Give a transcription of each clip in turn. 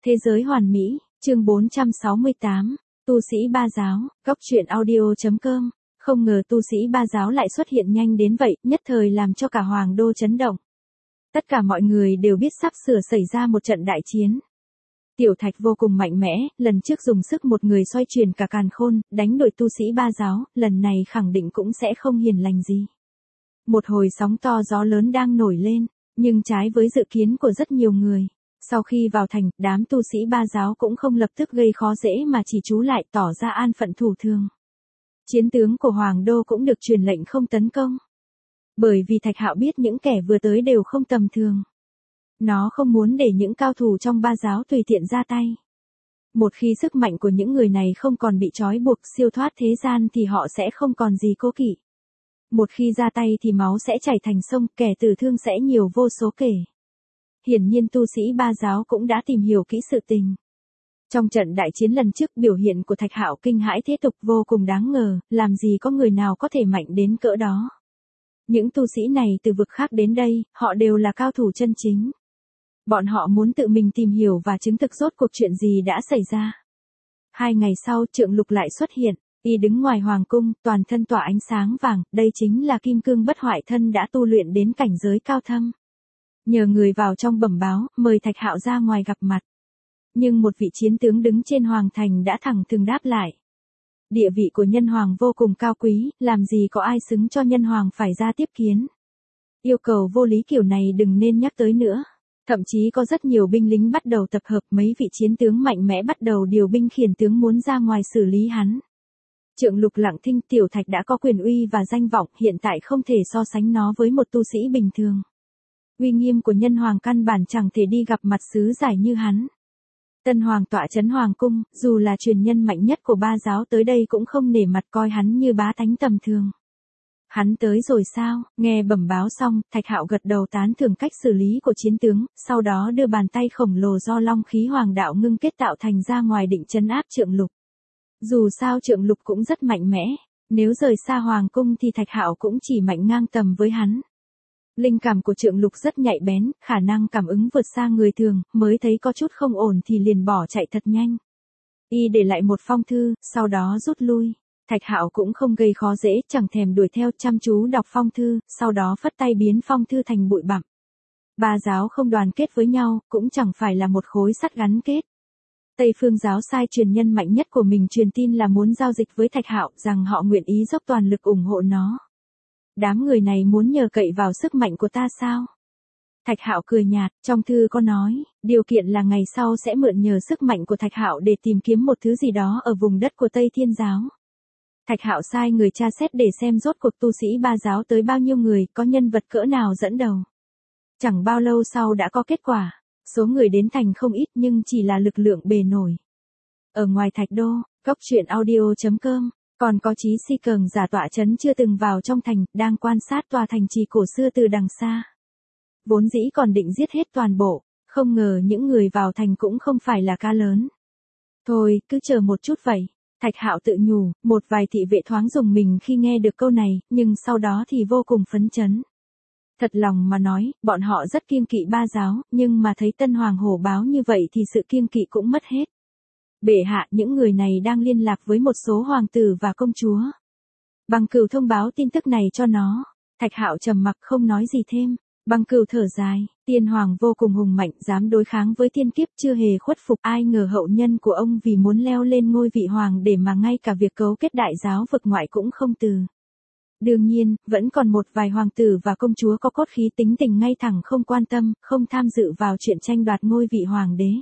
Thế giới hoàn mỹ, chương 468, tu sĩ Ba Giáo, góc truyện audio.com. Không ngờ tu sĩ Ba Giáo lại xuất hiện nhanh đến vậy, nhất thời làm cho cả Hoàng Đô chấn động. Tất cả mọi người đều biết sắp sửa xảy ra một trận đại chiến. Tiểu Thạch vô cùng mạnh mẽ, lần trước dùng sức một người xoay chuyển cả càn khôn, đánh đội tu sĩ Ba Giáo, lần này khẳng định cũng sẽ không hiền lành gì. Một hồi sóng to gió lớn đang nổi lên, nhưng trái với dự kiến của rất nhiều người. Sau khi vào thành, đám tu sĩ Ba Giáo cũng không lập tức gây khó dễ mà chỉ trú lại tỏ ra an phận thủ thường. Chiến tướng của Hoàng Đô cũng được truyền lệnh không tấn công. Bởi vì Thạch Hạo biết những kẻ vừa tới đều không tầm thường. Nó không muốn để những cao thủ trong Ba Giáo tùy tiện ra tay. Một khi sức mạnh của những người này không còn bị trói buộc siêu thoát thế gian thì họ sẽ không còn gì cố kỵ. Một khi ra tay thì máu sẽ chảy thành sông, kẻ tử thương sẽ nhiều vô số kể. Hiển nhiên tu sĩ Ba Giáo cũng đã tìm hiểu kỹ sự tình. Trong trận đại chiến lần trước, biểu hiện của Thạch Hạo kinh hãi thế tục, vô cùng đáng ngờ, làm gì có người nào có thể mạnh đến cỡ đó. Những tu sĩ này từ vực khác đến đây, họ đều là cao thủ chân chính. Bọn họ muốn tự mình tìm hiểu và chứng thực rốt cuộc chuyện gì đã xảy ra. 2 ngày sau, Trượng Lục lại xuất hiện, y đứng ngoài hoàng cung, toàn thân tỏa ánh sáng vàng, đây chính là kim cương bất hoại thân đã tu luyện đến cảnh giới cao thâm. Nhờ người vào trong bẩm báo, mời Thạch Hạo ra ngoài gặp mặt. Nhưng một vị chiến tướng đứng trên hoàng thành đã thẳng thừng đáp lại. Địa vị của nhân hoàng vô cùng cao quý, làm gì có ai xứng cho nhân hoàng phải ra tiếp kiến. Yêu cầu vô lý kiểu này đừng nên nhắc tới nữa. Thậm chí có rất nhiều binh lính bắt đầu tập hợp, mấy vị chiến tướng mạnh mẽ bắt đầu điều binh khiển tướng muốn ra ngoài xử lý hắn. Trượng Lục lặng thinh, Tiểu Thạch đã có quyền uy và danh vọng, hiện tại không thể so sánh nó với một tu sĩ bình thường. Uy nghiêm của nhân hoàng căn bản chẳng thể đi gặp mặt sứ giải như hắn. Tân hoàng tọa trấn hoàng cung, dù là truyền nhân mạnh nhất của Ba Giáo tới đây cũng không nể mặt coi hắn như bá tánh tầm thường. Hắn tới rồi sao? Nghe bẩm báo xong, Thạch Hạo gật đầu tán thưởng cách xử lý của chiến tướng, sau đó đưa bàn tay khổng lồ do long khí hoàng đạo ngưng kết tạo thành ra ngoài định trấn áp Trượng Lục. Dù sao Trượng Lục cũng rất mạnh mẽ, nếu rời xa hoàng cung thì Thạch Hạo cũng chỉ mạnh ngang tầm với hắn. Linh cảm của Trượng Lục rất nhạy bén, khả năng cảm ứng vượt xa người thường, mới thấy có chút không ổn thì liền bỏ chạy thật nhanh. Y để lại một phong thư, sau đó rút lui. Thạch Hạo cũng không gây khó dễ, chẳng thèm đuổi theo, chăm chú đọc phong thư, sau đó phất tay biến phong thư thành bụi bặm. Ba Giáo không đoàn kết với nhau, cũng chẳng phải là một khối sắt gắn kết. Tây Phương Giáo sai truyền nhân mạnh nhất của mình truyền tin là muốn giao dịch với Thạch Hạo, rằng họ nguyện ý dốc toàn lực ủng hộ nó. Đám người này muốn nhờ cậy vào sức mạnh của ta sao? Thạch Hạo cười nhạt, trong thư có nói, điều kiện là ngày sau sẽ mượn nhờ sức mạnh của Thạch Hạo để tìm kiếm một thứ gì đó ở vùng đất của Tây Thiên Giáo. Thạch Hạo sai người tra xét để xem rốt cuộc tu sĩ Ba Giáo tới bao nhiêu người, có nhân vật cỡ nào dẫn đầu. Chẳng bao lâu sau đã có kết quả, số người đến thành không ít nhưng chỉ là lực lượng bề nổi. Ở ngoài Thạch Đô, góc truyện audio.com, còn có Chí Si Cường giả tọa trấn chưa từng vào trong thành, đang quan sát tòa thành trì cổ xưa từ đằng xa. Vốn dĩ còn định giết hết toàn bộ, không ngờ những người vào thành cũng không phải là cá lớn. Thôi, cứ chờ một chút vậy. Thạch Hạo tự nhủ, một vài thị vệ thoáng dùng mình khi nghe được câu này, nhưng sau đó thì vô cùng phấn chấn. Thật lòng mà nói, bọn họ rất kiêng kỵ Ba Giáo, nhưng mà thấy Tân Hoàng hổ báo như vậy thì sự kiêng kỵ cũng mất hết. Bệ hạ, những người này đang liên lạc với một số hoàng tử và công chúa. Băng Cửu thông báo tin tức này cho nó. Thạch Hạo trầm mặc không nói gì thêm. Băng Cửu thở dài, tiên hoàng vô cùng hùng mạnh, dám đối kháng với thiên kiếp, chưa hề khuất phục, ai ngờ hậu nhân của ông vì muốn leo lên ngôi vị hoàng để mà ngay cả việc cấu kết đại giáo vực ngoại cũng không từ. Đương nhiên, vẫn còn một vài hoàng tử và công chúa có cốt khí tính tình ngay thẳng, không quan tâm, không tham dự vào chuyện tranh đoạt ngôi vị hoàng đế.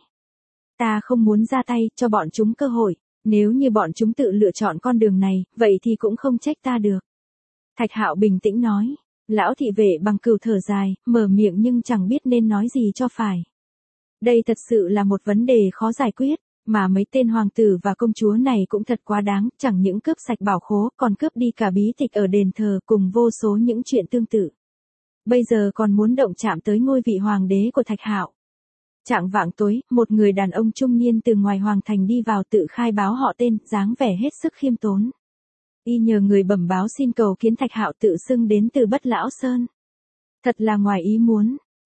Ta không muốn ra tay, cho bọn chúng cơ hội, nếu như bọn chúng tự lựa chọn con đường này, vậy thì cũng không trách ta được. Thạch Hạo bình tĩnh nói. Lão thị vệ Băng Cửu thở dài, mở miệng nhưng chẳng biết nên nói gì cho phải. Đây thật sự là một vấn đề khó giải quyết, mà mấy tên hoàng tử và công chúa này cũng thật quá đáng, chẳng những cướp sạch bảo khố, còn cướp đi cả bí tịch ở đền thờ cùng vô số những chuyện tương tự. Bây giờ còn muốn động chạm tới ngôi vị hoàng đế của Thạch Hạo. Chạng vạng tối, một người đàn ông trung niên từ ngoài hoàng thành đi vào, tự khai báo họ tên, dáng vẻ hết sức khiêm tốn. Y nhờ người bẩm báo xin cầu kiến Thạch Hạo, tự xưng đến từ Bất Lão Sơn. Thật là ngoài ý muốn,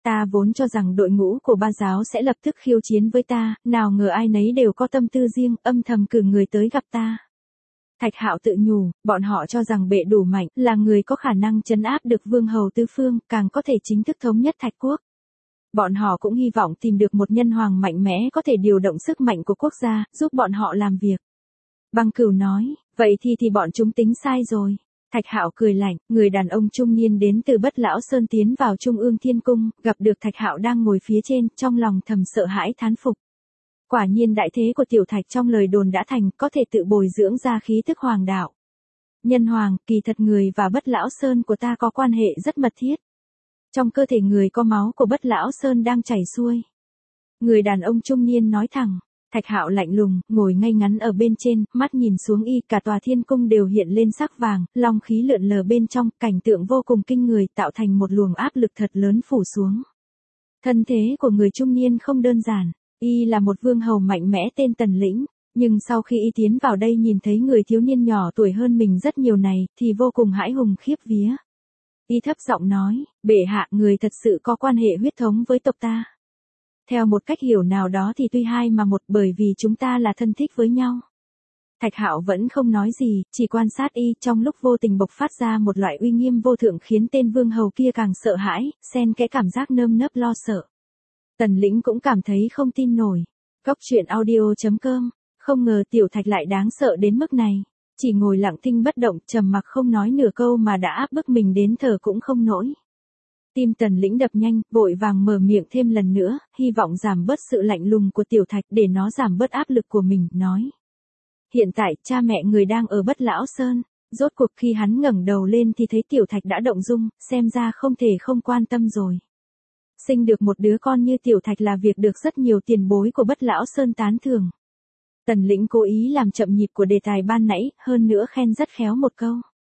Ta vốn cho rằng đội ngũ của ba giáo sẽ lập tức khiêu chiến với ta, nào ngờ ai nấy đều có tâm tư riêng, âm thầm cử người tới gặp ta. Thạch Hạo tự nhủ, bọn họ cho rằng bệ đủ mạnh, là người có khả năng trấn áp được vương hầu tứ phương, càng có thể chính thức thống nhất Thạch quốc. Bọn họ cũng hy vọng tìm được một nhân hoàng mạnh mẽ có thể điều động sức mạnh của quốc gia, giúp bọn họ làm việc. Băng Cửu nói, vậy thì bọn chúng tính sai rồi. Thạch Hạo cười lạnh, người đàn ông trung niên đến từ Bất Lão Sơn tiến vào Trung ương Thiên Cung, gặp được Thạch Hạo đang ngồi phía trên, trong lòng thầm sợ hãi thán phục. Quả nhiên đại thế của Tiểu Thạch trong lời đồn đã thành, có thể tự bồi dưỡng ra khí tức hoàng đạo. Nhân hoàng, kỳ thật người và Bất Lão Sơn của ta có quan hệ rất mật thiết. Trong cơ thể người có máu của Bất Lão Sơn đang chảy xuôi. Người đàn ông trung niên nói thẳng. Thạch Hạo lạnh lùng, ngồi ngay ngắn ở bên trên, mắt nhìn xuống y, cả tòa thiên cung đều hiện lên sắc vàng, long khí lượn lờ bên trong, cảnh tượng vô cùng kinh người, tạo thành một luồng áp lực thật lớn phủ xuống. Thân thế của người trung niên không đơn giản, y là một vương hầu mạnh mẽ tên Tần Lĩnh, nhưng sau khi y tiến vào đây nhìn thấy người thiếu niên nhỏ tuổi hơn mình rất nhiều này, thì vô cùng hãi hùng khiếp vía. Y thấp giọng nói, bệ hạ, người thật sự có quan hệ huyết thống với tộc ta. Theo một cách hiểu nào đó thì tuy hai mà một, bởi vì chúng ta là thân thích với nhau. Thạch Hạo vẫn không nói gì, chỉ quan sát y, trong lúc vô tình bộc phát ra một loại uy nghiêm vô thượng khiến tên vương hầu kia càng sợ hãi, xen kẽ cảm giác nơm nớp lo sợ. Tần Lĩnh cũng cảm thấy không tin nổi. Góc truyện audio.com, không ngờ Tiểu Thạch lại đáng sợ đến mức này. Chỉ ngồi lặng thinh bất động, trầm mặc không nói nửa câu mà đã áp bức mình đến thở cũng không nổi. Tim Tần Lĩnh đập nhanh, vội vàng mở miệng thêm lần nữa, hy vọng giảm bớt sự lạnh lùng của Tiểu Thạch để nó giảm bớt áp lực của mình, nói. Hiện tại, cha mẹ người đang ở Bất Lão Sơn. Rốt cuộc khi hắn ngẩng đầu lên thì thấy Tiểu Thạch đã động dung, xem ra không thể không quan tâm rồi. Sinh được một đứa con như Tiểu Thạch là việc được rất nhiều tiền bối của Bất Lão Sơn tán thưởng. Tần Lĩnh cố ý làm chậm nhịp của đề tài ban nãy, hơn nữa khen rất khéo một câu.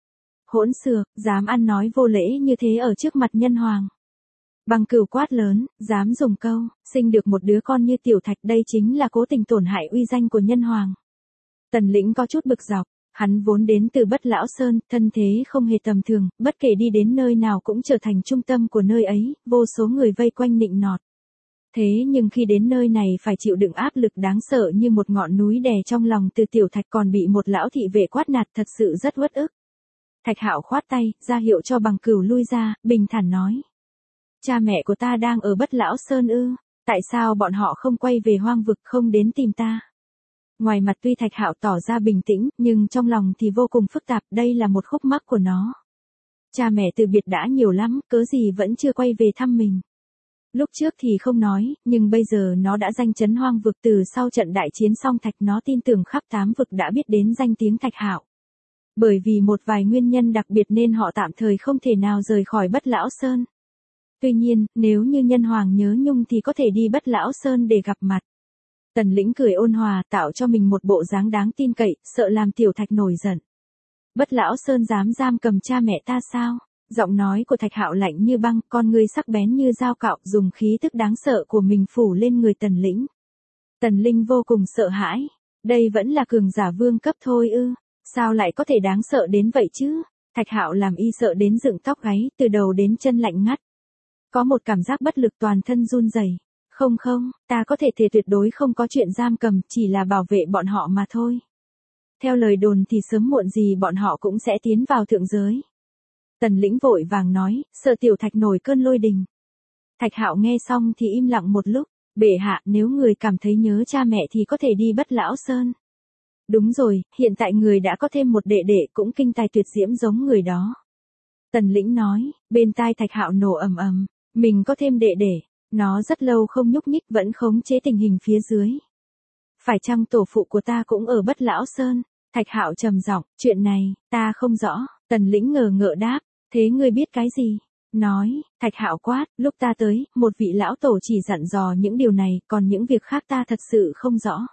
Hỗn xược, dám ăn nói vô lễ như thế ở trước mặt nhân hoàng. Băng Cửu quát lớn, dám dùng câu, sinh được một đứa con như Tiểu Thạch, đây chính là cố tình tổn hại uy danh của nhân hoàng. Tần Lĩnh có chút bực dọc, hắn vốn đến từ Bất Lão Sơn, thân thế không hề tầm thường, bất kể đi đến nơi nào cũng trở thành trung tâm của nơi ấy, vô số người vây quanh nịnh nọt. Thế nhưng khi đến nơi này phải chịu đựng áp lực đáng sợ như một ngọn núi đè trong lòng, từ Tiểu Thạch còn bị một lão thị vệ quát nạt, thật sự rất uất ức. Thạch Hạo khoát tay, ra hiệu cho Băng Cửu lui ra, bình thản nói. Cha mẹ của ta đang ở Bất Lão Sơn ư, tại sao bọn họ không quay về hoang vực, không đến tìm ta? Ngoài mặt tuy Thạch Hạo tỏ ra bình tĩnh, nhưng trong lòng thì vô cùng phức tạp, đây là một khúc mắc của nó. Cha mẹ từ biệt đã nhiều lắm, cớ gì vẫn chưa quay về thăm mình. Lúc trước thì không nói, nhưng bây giờ nó đã danh chấn hoang vực, từ sau trận đại chiến song Thạch nó tin tưởng khắp 8 vực đã biết đến danh tiếng Thạch Hạo. Bởi vì một vài nguyên nhân đặc biệt nên họ tạm thời không thể nào rời khỏi Bất Lão Sơn. Tuy nhiên, nếu như nhân hoàng nhớ nhung thì có thể đi Bất Lão Sơn để gặp mặt. Tần Lĩnh cười ôn hòa, tạo cho mình một bộ dáng đáng tin cậy, sợ làm Tiểu Thạch nổi giận. Bất Lão Sơn dám giam cầm cha mẹ ta sao? Giọng nói của Thạch Hạo lạnh như băng, con ngươi sắc bén như dao cạo, dùng khí tức đáng sợ của mình phủ lên người Tần Lĩnh. Tần Linh vô cùng sợ hãi. Đây vẫn là cường giả vương cấp thôi ư? Sao lại có thể đáng sợ đến vậy chứ? Thạch Hạo làm y sợ đến dựng tóc gáy, từ đầu đến chân lạnh ngắt. Có một cảm giác bất lực, toàn thân run rẩy. Không, ta có thể thề tuyệt đối không có chuyện giam cầm, chỉ là bảo vệ bọn họ mà thôi. Theo lời đồn thì sớm muộn gì bọn họ cũng sẽ tiến vào thượng giới. Tần Lĩnh vội vàng nói, sợ Tiểu Thạch nổi cơn lôi đình. Thạch Hạo nghe xong thì im lặng một lúc. Bệ hạ, nếu người cảm thấy nhớ cha mẹ thì có thể đi Bất Lão Sơn. Đúng rồi, hiện tại người đã có thêm một đệ đệ cũng kinh tài tuyệt diễm giống người đó. Tần Lĩnh nói, bên tai Thạch Hạo nổ ầm ầm, mình có thêm đệ đệ, nó rất lâu không nhúc nhích, vẫn khống chế tình hình phía dưới. Phải chăng tổ phụ của ta cũng ở Bất Lão Sơn? Thạch Hạo trầm giọng, chuyện này, ta không rõ. Tần Lĩnh ngờ ngợ đáp, thế ngươi biết cái gì? Nói, Thạch Hạo quát, lúc ta tới, một vị lão tổ chỉ dặn dò những điều này, còn những việc khác ta thật sự không rõ.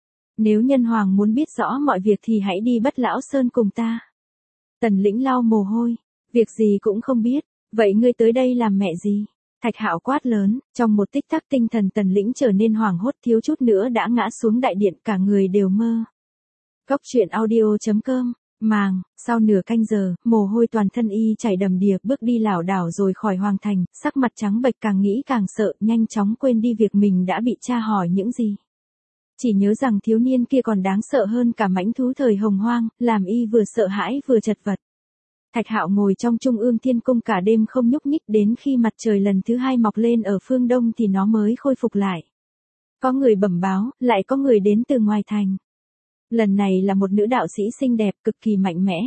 Nếu nhân hoàng muốn biết rõ mọi việc thì hãy đi Bất Lão Sơn cùng ta. Tần Lĩnh lau mồ hôi, việc gì cũng không biết, vậy ngươi tới đây làm mẹ gì? Thạch Hạo quát lớn, trong một tích tắc tinh thần Tần Lĩnh trở nên hoảng hốt, thiếu chút nữa đã ngã xuống đại điện, cả người đều mơ. Góc truyện audio.com Màng, sau nửa canh giờ, mồ hôi toàn thân y chảy đầm đìa, bước đi lảo đảo rồi khỏi hoàng thành, sắc mặt trắng bệch, càng nghĩ càng sợ, nhanh chóng quên đi việc mình đã bị tra hỏi những gì. Chỉ nhớ rằng thiếu niên kia còn đáng sợ hơn cả mãnh thú thời hồng hoang, làm y vừa sợ hãi vừa chật vật. Thạch Hạo ngồi trong Trung Ương Thiên Cung cả đêm không nhúc nhích, đến khi mặt trời lần thứ 2 mọc lên ở phương đông thì nó mới khôi phục lại. Có người bẩm báo, lại có người đến từ ngoài thành. Lần này là một nữ đạo sĩ xinh đẹp, cực kỳ mạnh mẽ.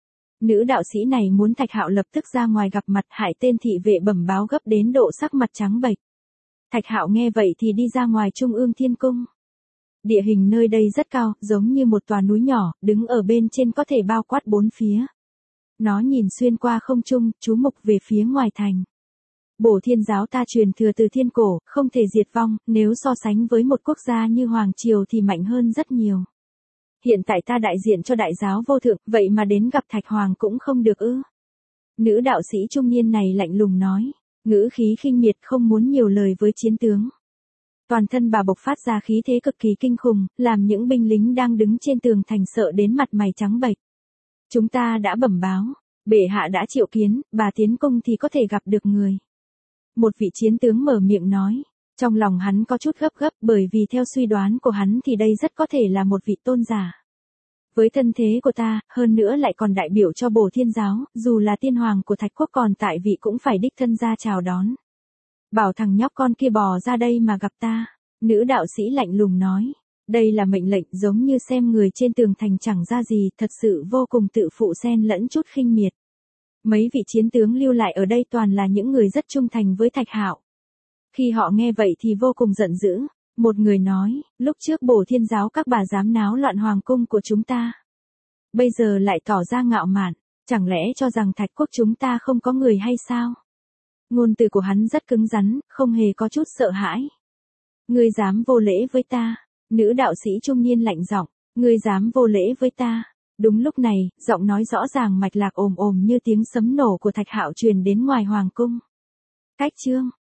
Nữ đạo sĩ này muốn Thạch Hạo lập tức ra ngoài gặp mặt, hại tên thị vệ bẩm báo gấp đến độ sắc mặt trắng bệch. Thạch Hạo nghe vậy thì đi ra ngoài Trung Ương Thiên Cung. Địa hình nơi đây rất cao, giống như một tòa núi nhỏ, đứng ở bên trên có thể bao quát bốn phía. Nó nhìn xuyên qua không trung, chú mục về phía ngoài thành. Bổ Thiên giáo ta truyền thừa từ thiên cổ, không thể diệt vong, nếu so sánh với một quốc gia như Hoàng Triều thì mạnh hơn rất nhiều. Hiện tại ta đại diện cho đại giáo vô thượng, vậy mà đến gặp Thạch Hoàng cũng không được ư? Nữ đạo sĩ trung niên này lạnh lùng nói, ngữ khí khinh miệt, không muốn nhiều lời với chiến tướng. Toàn thân bà bộc phát ra khí thế cực kỳ kinh khủng, làm những binh lính đang đứng trên tường thành sợ đến mặt mày trắng bệch. Chúng ta đã bẩm báo, bệ hạ đã triệu kiến, bà tiến cung thì có thể gặp được người. Một vị chiến tướng mở miệng nói, trong lòng hắn có chút gấp gáp, bởi vì theo suy đoán của hắn thì đây rất có thể là một vị tôn giả. Với thân thế của ta, hơn nữa lại còn đại biểu cho Bổ Thiên giáo, dù là tiên hoàng của Thạch quốc còn tại vị cũng phải đích thân ra chào đón. Bảo thằng nhóc con kia bò ra đây mà gặp ta. Nữ đạo sĩ lạnh lùng nói, đây là mệnh lệnh, giống như xem người trên tường thành chẳng ra gì, thật sự vô cùng tự phụ, xen lẫn chút khinh miệt. Mấy vị chiến tướng lưu lại ở đây toàn là những người rất trung thành với Thạch Hạo. Khi họ nghe vậy thì vô cùng giận dữ. Một người nói, lúc trước Bổ Thiên giáo các bà dám náo loạn hoàng cung của chúng ta. Bây giờ lại tỏ ra ngạo mạn, chẳng lẽ cho rằng Thạch quốc chúng ta không có người hay sao? Ngôn từ của hắn rất cứng rắn, không hề có chút sợ hãi. Ngươi dám vô lễ với ta? Nữ đạo sĩ trung niên lạnh giọng, ngươi dám vô lễ với ta? Đúng lúc này, giọng nói rõ ràng mạch lạc ồm ồm như tiếng sấm nổ của Thạch Hạo truyền đến ngoài hoàng cung. Cách chương